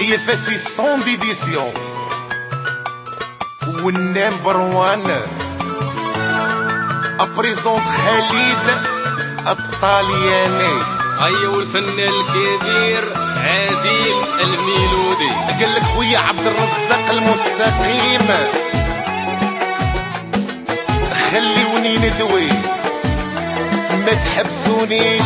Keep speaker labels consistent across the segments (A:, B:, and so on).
A: هي فاسي سون ديديسيون والنمبر وان ابريزونت خالد الطالياني.
B: ايوا الفنان الكبير عادل الميلودي.
A: قال لك خويا عبد الرزاق المستقيم خليوني ندوي ما تحبسونيش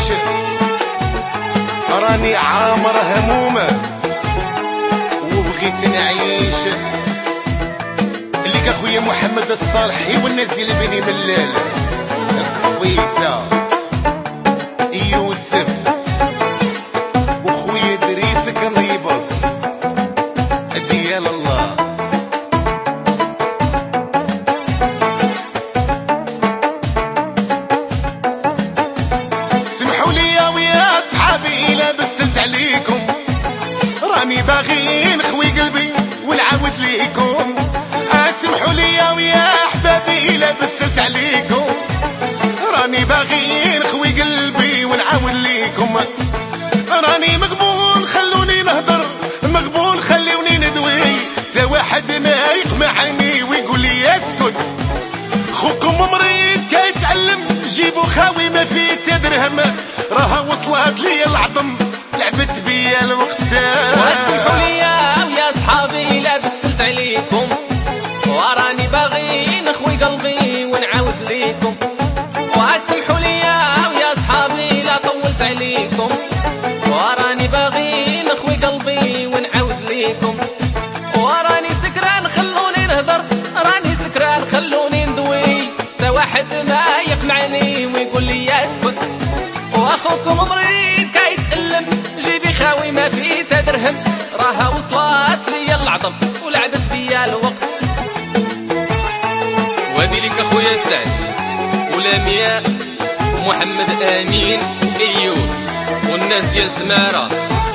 A: راني عامر همومه وبغيت نعيش. اللي كاخويا محمد الصالحي والناس ديال بني ملال كفيته يوسف وخويا دريس كنيبص ديال الله. سمحوا لي ويا صحابي الا بسلت عليكم راني باغي نخوي قلبي ونعاود ليكم. سمحوا لي ويا احبابي الا بسلت عليكم راني باغي نخوي قلبي ونعاود ليكم. راني مغبون خلوني نهضر مغبون خلوني ندوي تا واحد ما يقمعني ويقول لي اسكت. خوكم مريض كيتعلم جيبو خاوي ما فيه تا درهم راها وصلت لي العظم لعبت بيا الوقت.
B: واسمحوا لي ويا صحابي لا بسلت عليكم وراني باغي نخوي قلبي ونعاود ليكم. واسمحوا لي ويا صحابي لا طولت عليكم وراني باغي نخوي قلبي ونعاود ليكم. وراني سكران خلوني نهضر راني سكران خلوني ندوي تا واحد ما يقمعني ويقول لي اسكت. واخوكم مريض كيتألم جيبي خاوي ما فيه تا درهم راها وصلت لي العظم ولعبت بيا الوقت. وهادي ليك اخويا سعد ولمياء ومحمد امين وايوب والناس ديال تمارا.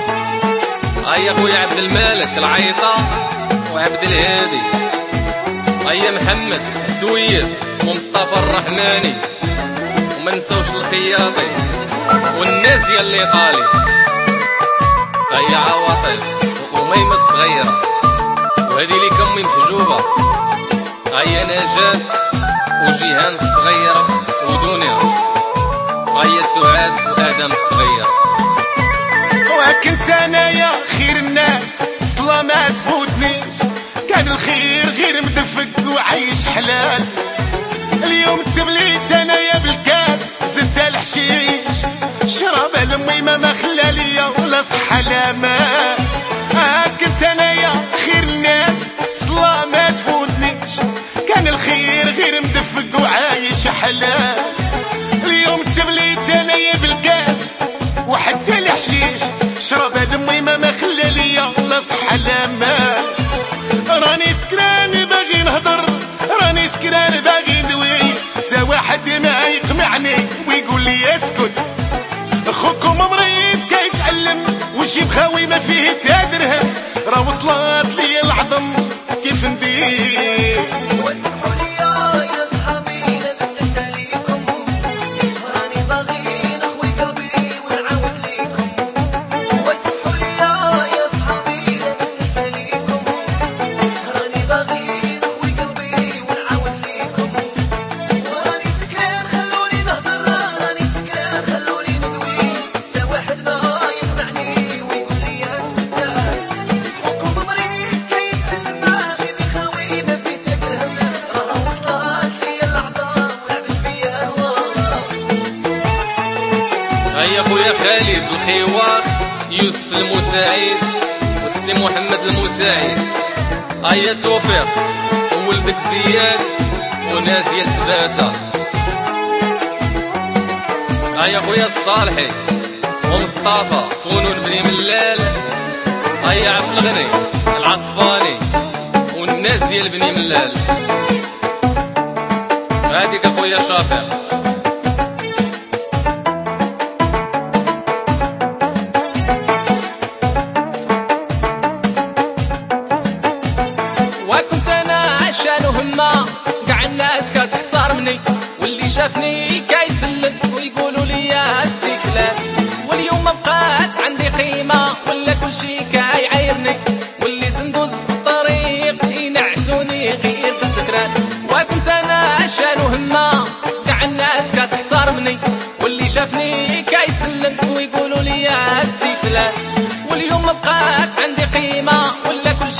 B: هيا خويا عبد الملك العيطه وعبد الهادي. هيا محمد الدوير ومصطفى الرحماني وما نساوش الخياطي والناس ديال الايطالي. هيا عواطف وميمه الصغيره وهذه ليك امي محجوبه. هيا نجاة وجيهان الصغيره ودنيا. هيا سعاد وادم الصغير.
A: وكنت انايا خير الناس صلا ما تفوتنيش كان الخير غير مدفق وعايش حلال. اليوم تبليت انايا بالكاس زدت الحشيش شراب لامي ما خلا ليا ولا صحة لا ماء. كنت انايا خير الناس صلا ما تفوتنيش كان الخير غير مدفق وعايش حلال. اليوم تبليت انايا بالكاس وحتى الحشيش شراب لامي ما خلا ليا ولا صحة لا ماء. راني سكران باغي نهضر راني سكران باغي ندوي تا واحد ما يقمعني ويقول لي اسكت. خوكم مريض كيتعلم وجيب خاوي ما فيه تا درهم راه وصلت لي العظم كيف ندير.
C: واسمحوا لي يا صحابي لا بسلت عليكم راني باغي نخوي قلبي ونعاود ليكم. واسمحوا لي يا صحابي لا بسلت عليكم راني باغي نخوي قلبي ونعاود ليكم. وراني سكران خلوني نهضر راني سكران خلوني ندوي تا واحد ما يقنعني ويقول لي اسكت. خوكم مريض كيتعلم جيبي خاوي ما فيه تا درهم راها وصلت لي العظام ولعبت بيا الوقت.
B: هيا خويا خالد الخيواخ يوسف المساعد والسي محمد المساعد. هيا توفيق والبك زياد وناس ديال سباته. هيا خويا الصالحي ومصطفى فنون بني ملال. هيا عبد الغني العطفاني والناس ديال بني ملال. هاديك اخويا شافع. وكنت انا عشان وهمه كاع الناس كتحترمني واللي شافني كيسلم ويقولوا لي يا السي فلان. واليوم ما بقات عندي قيمه ولا كلشي كيعايرني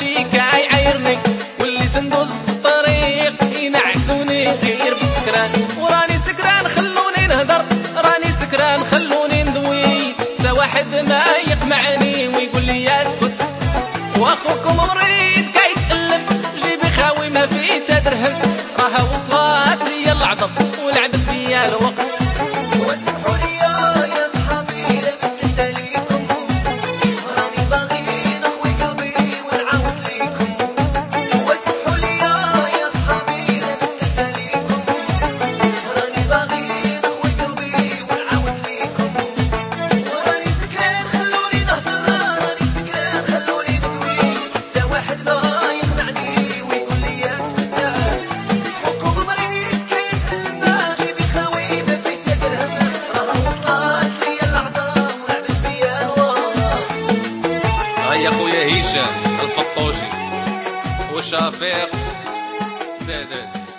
B: ماشي كيعايرني، واللي تندوز في الطريق ينعسوني غير بالسكران. وراني سكران خلوني نهدر، راني سكران خلوني ندوي، تا واحد ما يقمعني ويقول لي اسكت. واخوكم مريض كيتألم، جيبي خاوي ما فيه تا درهم، راها وصلت ليا العظم ولعبت فيا الوقت.
C: واسمحوا لي يا صحابي لبست عليكم، راني باغي نخوي قلبي ونعاود ليكم. واسمحوا لي يا صحابي لبست عليكم، راني باغي نخوي قلبي ونعاود ليكم. وراني سكران خلوني نهضر، راني سكران خلوني ندوي، تا واحد ما يقنعني ويقول لي اسكت. خوكم مريض كيتألم، جيبي خاوي ما فيه تا درهم، راها وصلت ليا العظام ولعبت بيا الوقت.
B: هيا خويا هشام الفطوشي وشفيق السادات.